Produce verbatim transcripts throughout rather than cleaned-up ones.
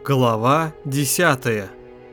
Глава десятая.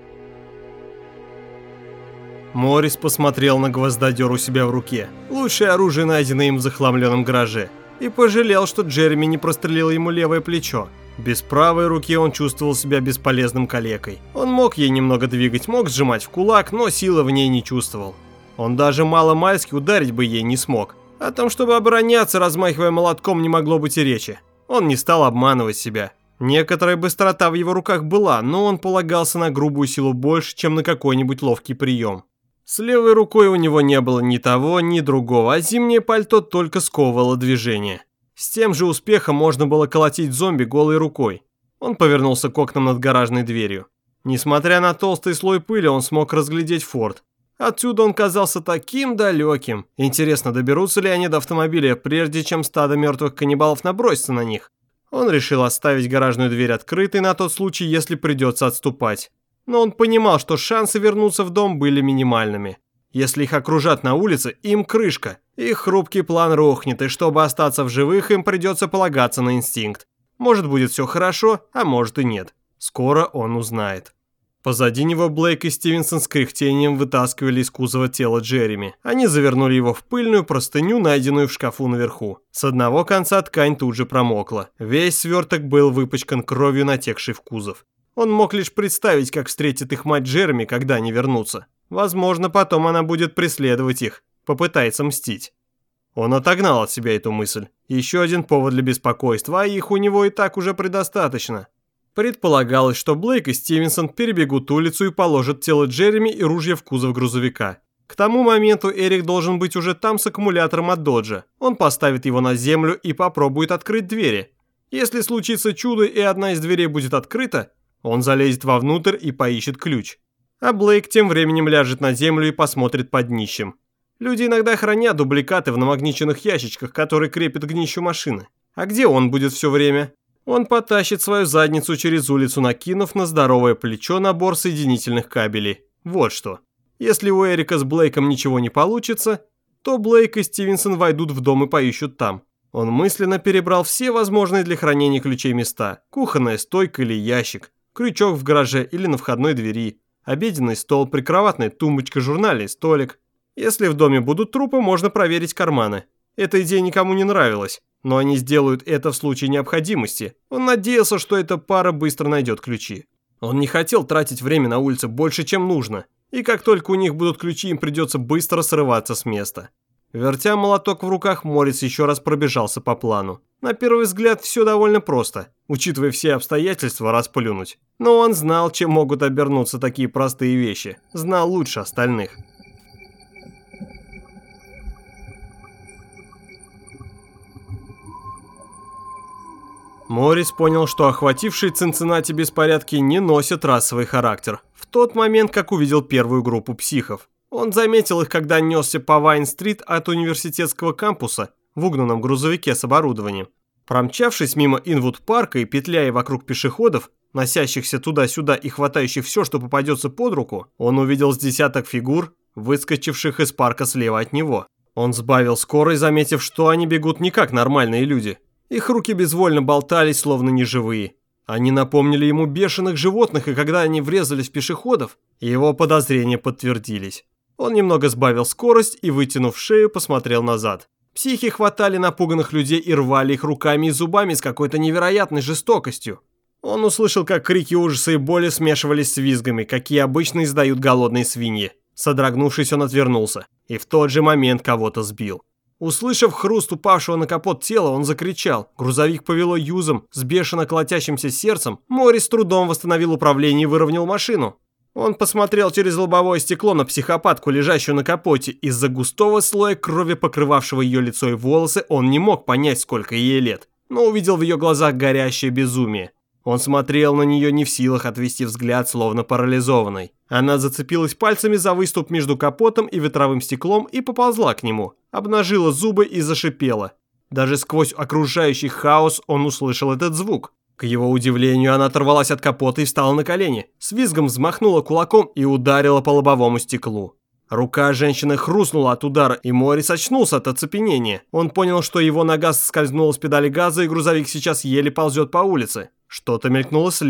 Моррис посмотрел на гвоздодер у себя в руке, лучшее оружие, найденное им в захламленном гараже, и пожалел, что Джереми не прострелил ему левое плечо. Без правой руки он чувствовал себя бесполезным калекой. Он мог ей немного двигать, мог сжимать в кулак, но силы в ней не чувствовал. Он даже мало-мальски ударить бы ей не смог. О том, чтобы обороняться, размахивая молотком, не могло быть и речи. Он не стал обманывать себя. Некоторая быстрота в его руках была, но он полагался на грубую силу больше, чем на какой-нибудь ловкий прием. С левой рукой у него не было ни того, ни другого, а зимнее пальто только сковывало движение. С тем же успехом можно было колотить зомби голой рукой. Он повернулся к окнам над гаражной дверью. Несмотря на толстый слой пыли, он смог разглядеть форт. Отсюда он казался таким далеким. Интересно, доберутся ли они до автомобиля, прежде чем стадо мертвых каннибалов набросится на них? Он решил оставить гаражную дверь открытой на тот случай, если придется отступать. Но он понимал, что шансы вернуться в дом были минимальными. Если их окружат на улице, им крышка. Их хрупкий план рухнет, и чтобы остаться в живых, им придется полагаться на инстинкт. Может, будет все хорошо, а может и нет. Скоро он узнает. Позади него Блейк и Стивенсон с кряхтением вытаскивали из кузова тело Джереми. Они завернули его в пыльную простыню, найденную в шкафу наверху. С одного конца ткань тут же промокла. Весь сверток был выпачкан кровью, натекшей в кузов. Он мог лишь представить, как встретит их мать Джереми, когда они вернутся. Возможно, потом она будет преследовать их, попытается мстить. Он отогнал от себя эту мысль. Еще один повод для беспокойства, а их у него и так уже предостаточно. Предполагалось, что Блейк и Стивенсон перебегут улицу и положат тело Джереми и ружья в кузов грузовика. К тому моменту Эрик должен быть уже там с аккумулятором от Доджа. Он поставит его на землю и попробует открыть двери. Если случится чудо и одна из дверей будет открыта, он залезет вовнутрь и поищет ключ. А Блейк тем временем ляжет на землю и посмотрит под днищем. Люди иногда хранят дубликаты в намагниченных ящичках, которые крепят к днищу машины. А где он будет все время? Он потащит свою задницу через улицу, накинув на здоровое плечо набор соединительных кабелей. Вот что. Если у Эрика с Блейком ничего не получится, то Блейк и Стивенсон войдут в дом и поищут там. Он мысленно перебрал все возможные для хранения ключей места. Кухонная стойка или ящик, крючок в гараже или на входной двери, обеденный стол, прикроватная тумбочка, журнальный столик. Если в доме будут трупы, можно проверить карманы. Эта идея никому не нравилась. Но они сделают это в случае необходимости. Он надеялся, что эта пара быстро найдет ключи. Он не хотел тратить время на улице больше, чем нужно. И как только у них будут ключи, им придется быстро срываться с места. Вертя молоток в руках, Моррис еще раз пробежался по плану. На первый взгляд все довольно просто, учитывая все обстоятельства, расплюнуть. Но он знал, чем могут обернуться такие простые вещи. Знал лучше остальных. Моррис понял, что охватившие Цинциннати беспорядки не носят расовый характер. В тот момент, как увидел первую группу психов. Он заметил их, когда несся по Вайн-стрит от университетского кампуса в угнанном грузовике с оборудованием. Промчавшись мимо Инвуд-парка и петляя вокруг пешеходов, носящихся туда-сюда и хватающих все, что попадется под руку, он увидел с десяток фигур, выскочивших из парка слева от него. Он сбавил скорость, заметив, что они бегут не как нормальные люди. Их руки безвольно болтались, словно неживые. Они напомнили ему бешеных животных, и когда они врезались в пешеходов, его подозрения подтвердились. Он немного сбавил скорость и, вытянув шею, посмотрел назад. Психи хватали напуганных людей и рвали их руками и зубами с какой-то невероятной жестокостью. Он услышал, как крики ужаса и боли смешивались с визгами, какие обычно издают голодные свиньи. Содрогнувшись, он отвернулся, и в тот же момент кого-то сбил. Услышав хруст упавшего на капот тела, он закричал. Грузовик повело юзом, с бешено колотящимся сердцем. Моррис с трудом восстановил управление и выровнял машину. Он посмотрел через лобовое стекло на психопатку, лежащую на капоте. Из-за густого слоя крови, покрывавшего ее лицо и волосы, он не мог понять, сколько ей лет, но увидел в ее глазах горящее безумие. Он смотрел на нее не в силах отвести взгляд, словно парализованный. Она зацепилась пальцами за выступ между капотом и ветровым стеклом и поползла к нему, обнажила зубы и зашипела. Даже сквозь окружающий хаос он услышал этот звук. К его удивлению, она оторвалась от капота и встала на колени, с визгом взмахнула кулаком и ударила по лобовому стеклу. Рука женщины хрустнула от удара, и Моррис очнулся от оцепенения. Он понял, что его нога скользнула с педали газа, и грузовик сейчас еле ползет по улице. Что-то мелькнуло слева.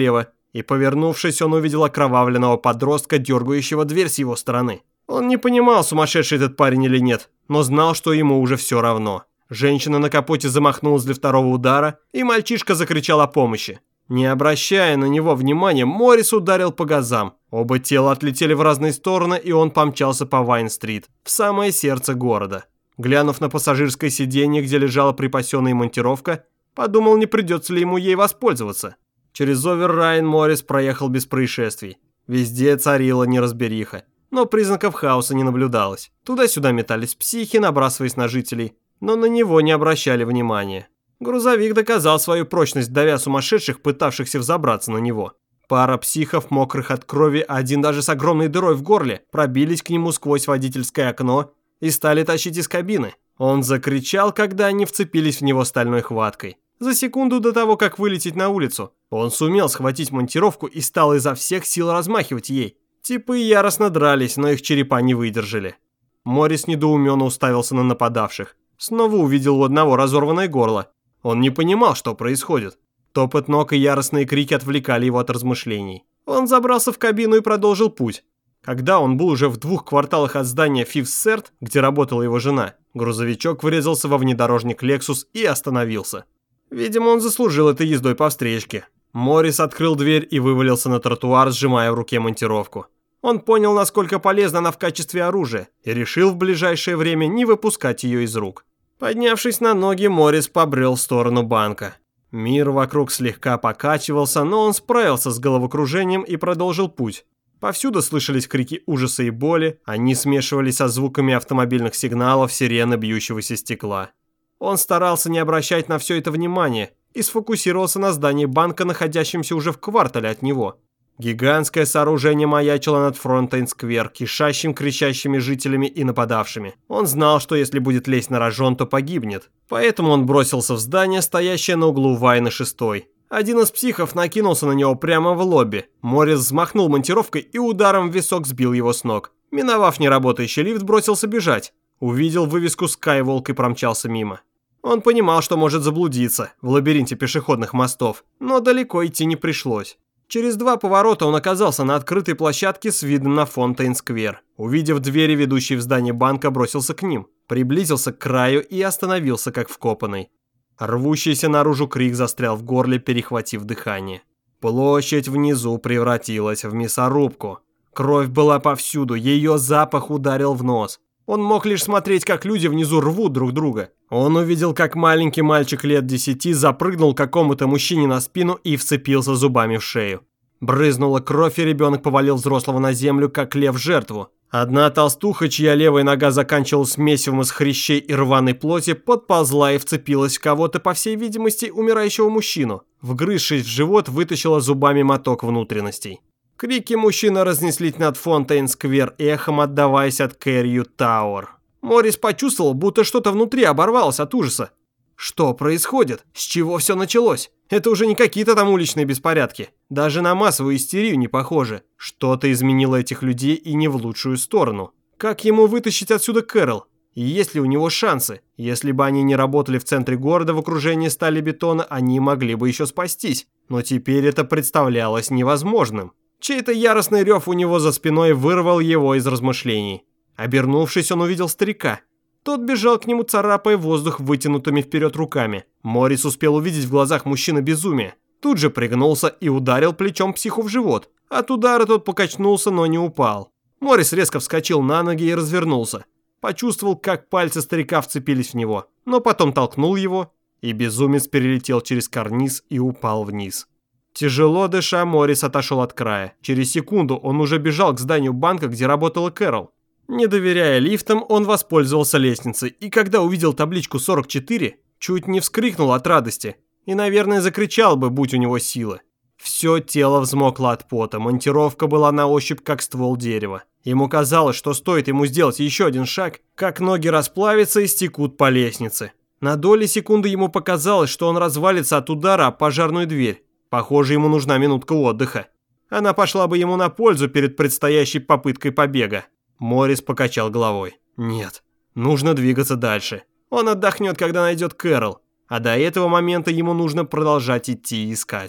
И, повернувшись, он увидел окровавленного подростка, дергающего дверь с его стороны. Он не понимал, сумасшедший этот парень или нет, но знал, что ему уже все равно. Женщина на капоте замахнулась для второго удара, и мальчишка закричал о помощи. Не обращая на него внимания, Моррис ударил по газам. Оба тела отлетели в разные стороны, и он помчался по Вайн-стрит, в самое сердце города. Глянув на пассажирское сиденье, где лежала припасенная монтировка, подумал, не придется ли ему ей воспользоваться. Через Овер-Райн Моррис проехал без происшествий. Везде царила неразбериха, но признаков хаоса не наблюдалось. Туда-сюда метались психи, набрасываясь на жителей, но на него не обращали внимания. Грузовик доказал свою прочность, давя сумасшедших, пытавшихся взобраться на него. Пара психов, мокрых от крови, один даже с огромной дырой в горле, пробились к нему сквозь водительское окно и стали тащить из кабины. Он закричал, когда они вцепились в него стальной хваткой. За секунду до того, как вылететь на улицу, он сумел схватить монтировку и стал изо всех сил размахивать ей. Типы яростно дрались, но их черепа не выдержали. Моррис недоуменно уставился на нападавших. Снова увидел у одного разорванное горло. Он не понимал, что происходит. Топот ног и яростные крики отвлекали его от размышлений. Он забрался в кабину и продолжил путь. Когда он был уже в двух кварталах от здания Fifth Third, где работала его жена, грузовичок врезался во внедорожник Lexus и остановился. Видимо, он заслужил этой ездой по встречке. Моррис открыл дверь и вывалился на тротуар, сжимая в руке монтировку. Он понял, насколько полезна она в качестве оружия, и решил в ближайшее время не выпускать ее из рук. Поднявшись на ноги, Моррис побрел в сторону банка. Мир вокруг слегка покачивался, но он справился с головокружением и продолжил путь. Повсюду слышались крики ужаса и боли, они смешивались со звуками автомобильных сигналов, сирены бьющегося стекла. Он старался не обращать на все это внимания и сфокусировался на здании банка, находящемся уже в квартале от него. Гигантское сооружение маячило над Фонтейн-сквер, кишащим кричащими жителями и нападавшими. Он знал, что если будет лезть на рожон, то погибнет. Поэтому он бросился в здание, стоящее на углу Вайн и шестой. Один из психов накинулся на него прямо в лобби. Моррис взмахнул монтировкой и ударом в висок сбил его с ног. Миновав неработающий лифт, бросился бежать. Увидел вывеску Skywalk и промчался мимо. Он понимал, что может заблудиться в лабиринте пешеходных мостов, но далеко идти не пришлось. Через два поворота он оказался на открытой площадке с видом на Фонтейн-сквер. Увидев двери, ведущие в здание банка, бросился к ним, приблизился к краю и остановился как вкопанный. Рвущийся наружу крик застрял в горле, перехватив дыхание. Площадь внизу превратилась в мясорубку. Кровь была повсюду, ее запах ударил в нос. Он мог лишь смотреть, как люди внизу рвут друг друга. Он увидел, как маленький мальчик лет десяти запрыгнул какому-то мужчине на спину и вцепился зубами в шею. Брызнула кровь, и ребенок повалил взрослого на землю, как лев жертву. Одна толстуха, чья левая нога заканчивалась месивом из хрящей и рваной плоти, подползла и вцепилась в кого-то, по всей видимости, умирающего мужчину. Вгрызшись в живот, вытащила зубами моток внутренностей. Крики мужчины разнеслись над Фонтейн-сквер, эхом отдаваясь от Кэррию-тауэр. Моррис почувствовал, будто что-то внутри оборвалось от ужаса. Что происходит? С чего все началось? Это уже не какие-то там уличные беспорядки. Даже на массовую истерию не похоже. Что-то изменило этих людей и не в лучшую сторону. Как ему вытащить отсюда Кэрол? И есть ли у него шансы? Если бы они не работали в центре города в окружении стали бетона, они могли бы еще спастись. Но теперь это представлялось невозможным. Чей-то яростный рев у него за спиной вырвал его из размышлений. Обернувшись, он увидел старика. Тот бежал к нему, царапая воздух вытянутыми вперед руками. Моррис успел увидеть в глазах мужчины безумие. Тут же пригнулся и ударил плечом психу в живот. От удара тот покачнулся, но не упал. Моррис резко вскочил на ноги и развернулся. Почувствовал, как пальцы старика вцепились в него, но потом толкнул его, и безумец перелетел через карниз и упал вниз. Тяжело дыша, Моррис отошел от края. Через секунду он уже бежал к зданию банка, где работала Кэрол. Не доверяя лифтам, он воспользовался лестницей, и когда увидел табличку сорок четыре, чуть не вскрикнул от радости. И, наверное, закричал бы, будь у него силы. Все тело взмокло от пота, монтировка была на ощупь, как ствол дерева. Ему казалось, что стоит ему сделать еще один шаг, как ноги расплавятся и стекут по лестнице. На доли секунды ему показалось, что он развалится от удара о пожарную дверь. Похоже, ему нужна минутка отдыха. Она пошла бы ему на пользу перед предстоящей попыткой побега. Моррис покачал головой. Нет, нужно двигаться дальше. Он отдохнет, когда найдет Кэрол. А до этого момента ему нужно продолжать идти и искать.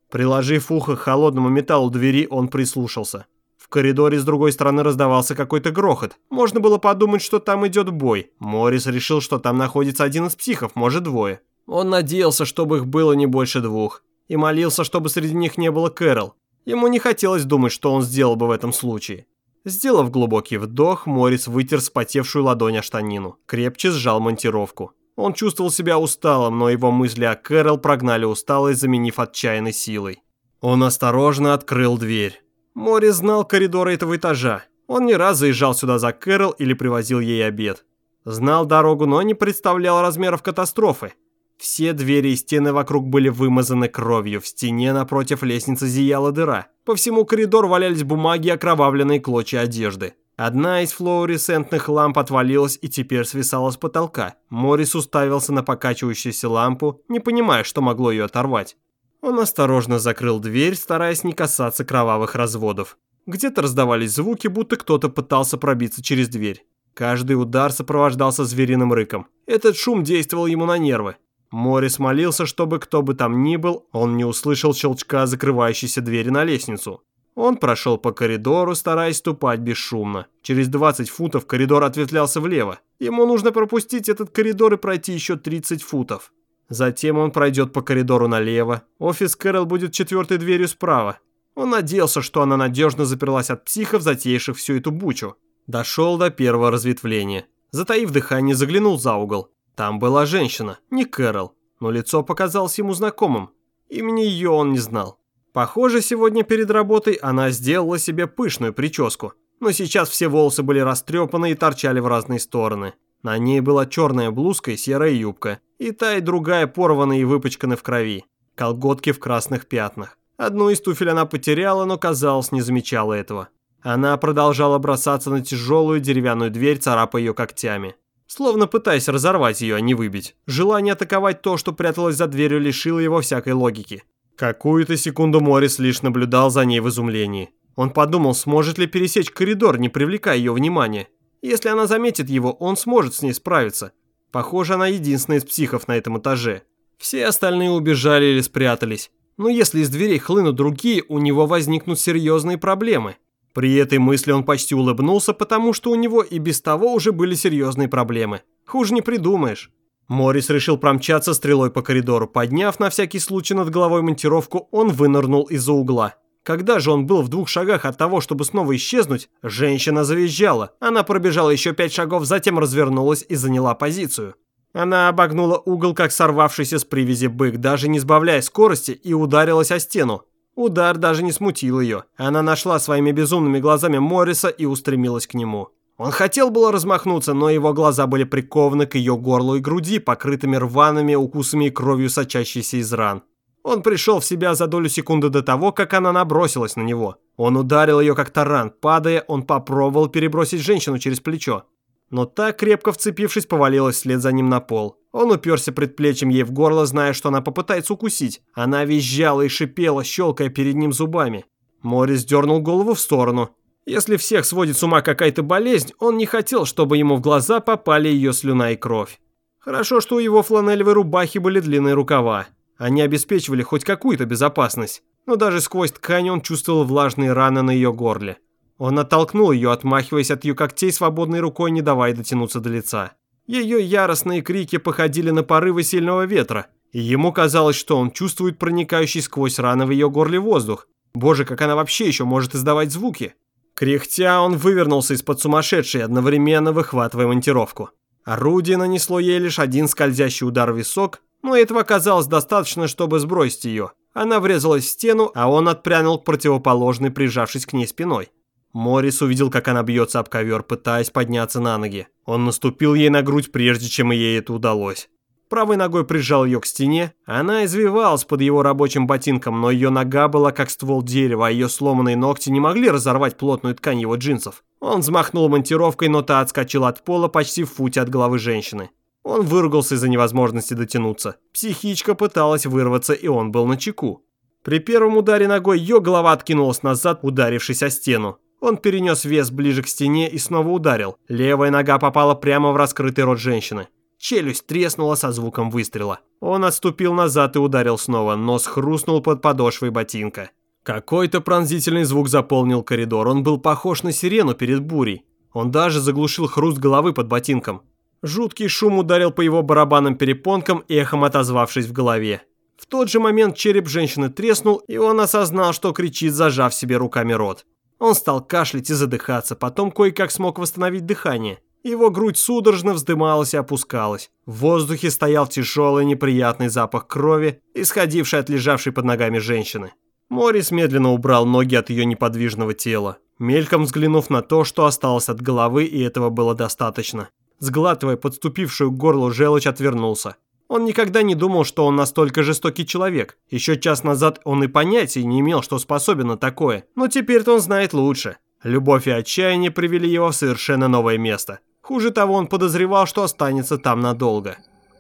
Приложив ухо к холодному металлу двери, он прислушался. В коридоре с другой стороны раздавался какой-то грохот. Можно было подумать, что там идет бой. Моррис решил, что там находится один из психов, может двое. Он надеялся, чтобы их было не больше двух. И молился, чтобы среди них не было Кэрол. Ему не хотелось думать, что он сделал бы в этом случае. Сделав глубокий вдох, Моррис вытер вспотевшую ладонь о штанину. Крепче сжал монтировку. Он чувствовал себя усталым, но его мысли о Кэрол прогнали усталость, заменив отчаянной силой. Он осторожно открыл дверь. Моррис знал коридоры этого этажа. Он не раз заезжал сюда за Кэрол или привозил ей обед. Знал дорогу, но не представлял размеров катастрофы. Все двери и стены вокруг были вымазаны кровью, в стене напротив лестницы зияла дыра. По всему коридору валялись бумаги и окровавленные клочья одежды. Одна из флуоресцентных ламп отвалилась и теперь свисала с потолка. Моррис уставился на покачивающуюся лампу, не понимая, что могло ее оторвать. Он осторожно закрыл дверь, стараясь не касаться кровавых разводов. Где-то раздавались звуки, будто кто-то пытался пробиться через дверь. Каждый удар сопровождался звериным рыком. Этот шум действовал ему на нервы. Моррис молился, чтобы кто бы там ни был, он не услышал щелчка закрывающейся двери на лестницу. Он прошел по коридору, стараясь ступать бесшумно. Через двадцать футов коридор ответвлялся влево. Ему нужно пропустить этот коридор и пройти еще тридцать футов. Затем он пройдет по коридору налево. Офис Кэрол будет четвертой дверью справа. Он надеялся, что она надежно заперлась от психов, затеявших всю эту бучу. Дошел до первого разветвления. Затаив дыхание, заглянул за угол. Там была женщина, не Кэрол, но лицо показалось ему знакомым. Имени ее он не знал. Похоже, сегодня перед работой она сделала себе пышную прическу, но сейчас все волосы были растрепаны и торчали в разные стороны. На ней была черная блузка и серая юбка, и та и другая порваны и выпачканы в крови, колготки в красных пятнах. Одну из туфель она потеряла, но, казалось, не замечала этого. Она продолжала бросаться на тяжелую деревянную дверь, царапая ее когтями. Словно пытаясь разорвать ее, а не выбить. Желание атаковать то, что пряталось за дверью, лишило его всякой логики. Какую-то секунду Моррис лишь наблюдал за ней в изумлении. Он подумал, сможет ли пересечь коридор, не привлекая ее внимания. Если она заметит его, он сможет с ней справиться. Похоже, она единственная из психов на этом этаже. Все остальные убежали или спрятались. Но если из дверей хлынут другие, у него возникнут серьезные проблемы. При этой мысли он почти улыбнулся, потому что у него и без того уже были серьезные проблемы. Хуже не придумаешь. Моррис решил промчаться стрелой по коридору. Подняв на всякий случай над головой монтировку, он вынырнул из-за угла. Когда же он был в двух шагах от того, чтобы снова исчезнуть, женщина завизжала. Она пробежала еще пять шагов, затем развернулась и заняла позицию. Она обогнула угол, как сорвавшийся с привязи бык, даже не сбавляя скорости, и ударилась о стену. Удар даже не смутил ее. Она нашла своими безумными глазами Морриса и устремилась к нему. Он хотел было размахнуться, но его глаза были прикованы к ее горлу и груди, покрытыми рваными укусами и кровью, сочащейся из ран. Он пришел в себя за долю секунды до того, как она набросилась на него. Он ударил ее как таран. Падая, он попробовал перебросить женщину через плечо. Но та, крепко вцепившись, повалилась вслед за ним на пол. Он уперся предплечьем ей в горло, зная, что она попытается укусить. Она визжала и шипела, щелкая перед ним зубами. Моррис дернул голову в сторону. Если всех сводит с ума какая-то болезнь, он не хотел, чтобы ему в глаза попали ее слюна и кровь. Хорошо, что у его фланелевой рубахи были длинные рукава. Они обеспечивали хоть какую-то безопасность. Но даже сквозь ткань он чувствовал влажные раны на ее горле. Он оттолкнул ее, отмахиваясь от ее когтей свободной рукой, не давая дотянуться до лица. Ее яростные крики походили на порывы сильного ветра, и ему казалось, что он чувствует проникающий сквозь раны в ее горле воздух. Боже, как она вообще еще может издавать звуки? Кряхтя, он вывернулся из-под сумасшедшей, одновременно выхватывая монтировку. Орудие нанесло ей лишь один скользящий удар в висок, но этого оказалось достаточно, чтобы сбросить ее. Она врезалась в стену, а он отпрянул к противоположной, прижавшись к ней спиной. Моррис увидел, как она бьется об ковер, пытаясь подняться на ноги. Он наступил ей на грудь, прежде чем ей это удалось. Правой ногой прижал ее к стене. Она извивалась под его рабочим ботинком, но ее нога была как ствол дерева, а ее сломанные ногти не могли разорвать плотную ткань его джинсов. Он взмахнул монтировкой, но та отскочила от пола почти в футе от головы женщины. Он выругался из-за невозможности дотянуться. Психичка пыталась вырваться, и он был начеку. При первом ударе ногой ее голова откинулась назад, ударившись о стену. Он перенес вес ближе к стене и снова ударил. Левая нога попала прямо в раскрытый рот женщины. Челюсть треснула со звуком выстрела. Он отступил назад и ударил снова, нос хрустнул под подошвой ботинка. Какой-то пронзительный звук заполнил коридор, он был похож на сирену перед бурей. Он даже заглушил хруст головы под ботинком. Жуткий шум ударил по его барабанным перепонкам, эхом отозвавшись в голове. В тот же момент череп женщины треснул, и он осознал, что кричит, зажав себе руками рот. Он стал кашлять и задыхаться, потом кое-как смог восстановить дыхание. Его грудь судорожно вздымалась и опускалась. В воздухе стоял тяжелый неприятный запах крови, исходивший от лежавшей под ногами женщины. Моррис медленно убрал ноги от ее неподвижного тела, мельком взглянув на то, что осталось от головы, и этого было достаточно. Сглатывая подступившую к горлу желчь, отвернулся. Он никогда не думал, что он настолько жестокий человек. Еще час назад он и понятия не имел, что способен на такое. Но теперь-то он знает лучше. Любовь и отчаяние привели его в совершенно новое место. Хуже того, он подозревал, что останется там надолго.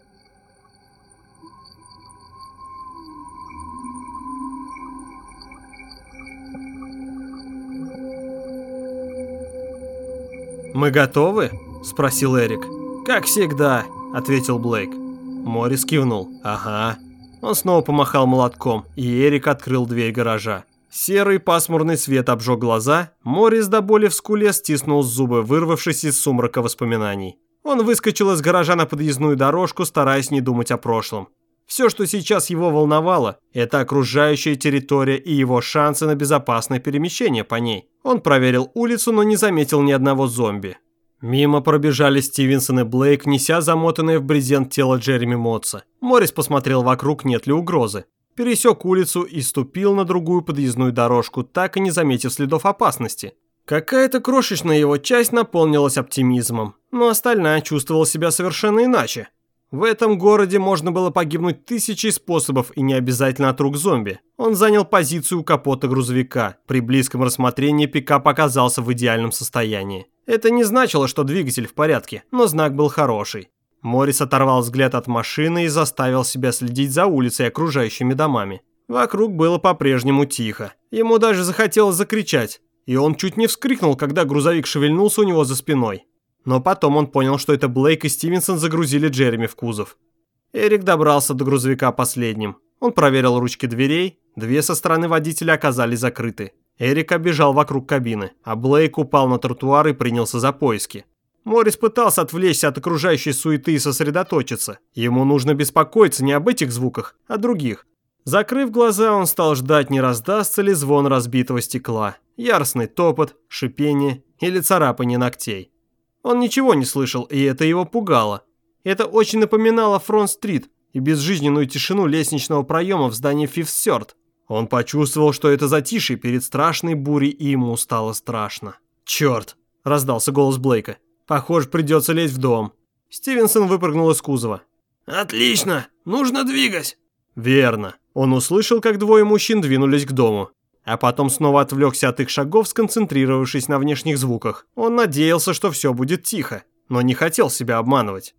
«Мы готовы?» – спросил Эрик. «Как всегда», – ответил Блейк. Моррис кивнул. «Ага». Он снова помахал молотком, и Эрик открыл дверь гаража. Серый пасмурный свет обжег глаза, Моррис до боли в скуле стиснул зубы, вырвавшись из сумрака воспоминаний. Он выскочил из гаража на подъездную дорожку, стараясь не думать о прошлом. Все, что сейчас его волновало, это окружающая территория и его шансы на безопасное перемещение по ней. Он проверил улицу, но не заметил ни одного зомби. Мимо пробежали Стивенсон и Блейк, неся замотанное в брезент тело Джереми Мотса. Моррис посмотрел вокруг, нет ли угрозы. Пересек улицу и ступил на другую подъездную дорожку, так и не заметив следов опасности. Какая-то крошечная его часть наполнилась оптимизмом, но остальная чувствовала себя совершенно иначе. В этом городе можно было погибнуть тысячей способов и не обязательно от рук зомби. Он занял позицию у капота грузовика. При близком рассмотрении пикап оказался в идеальном состоянии. Это не значило, что двигатель в порядке, но знак был хороший. Моррис оторвал взгляд от машины и заставил себя следить за улицей и окружающими домами. Вокруг было по-прежнему тихо. Ему даже захотелось закричать, и он чуть не вскрикнул, когда грузовик шевельнулся у него за спиной. Но потом он понял, что это Блейк и Стивенсон загрузили Джереми в кузов. Эрик добрался до грузовика последним. Он проверил ручки дверей, две со стороны водителя оказались закрыты. Эрик обежал вокруг кабины, а Блейк упал на тротуар и принялся за поиски. Моррис пытался отвлечься от окружающей суеты и сосредоточиться. Ему нужно беспокоиться не об этих звуках, а других. Закрыв глаза, он стал ждать, не раздастся ли звон разбитого стекла, яростный топот, шипение или царапание ногтей. Он ничего не слышал, и это его пугало. Это очень напоминало Фронт-стрит и безжизненную тишину лестничного проема в здании Fifth Third. Он почувствовал, что это затишье перед страшной бурей, и ему стало страшно. «Черт!» – раздался голос Блейка. «Похоже, придется лезть в дом». Стивенсон выпрыгнул из кузова. «Отлично! Нужно двигать!» Верно. Он услышал, как двое мужчин двинулись к дому. А потом снова отвлекся от их шагов, сконцентрировавшись на внешних звуках. Он надеялся, что все будет тихо, но не хотел себя обманывать.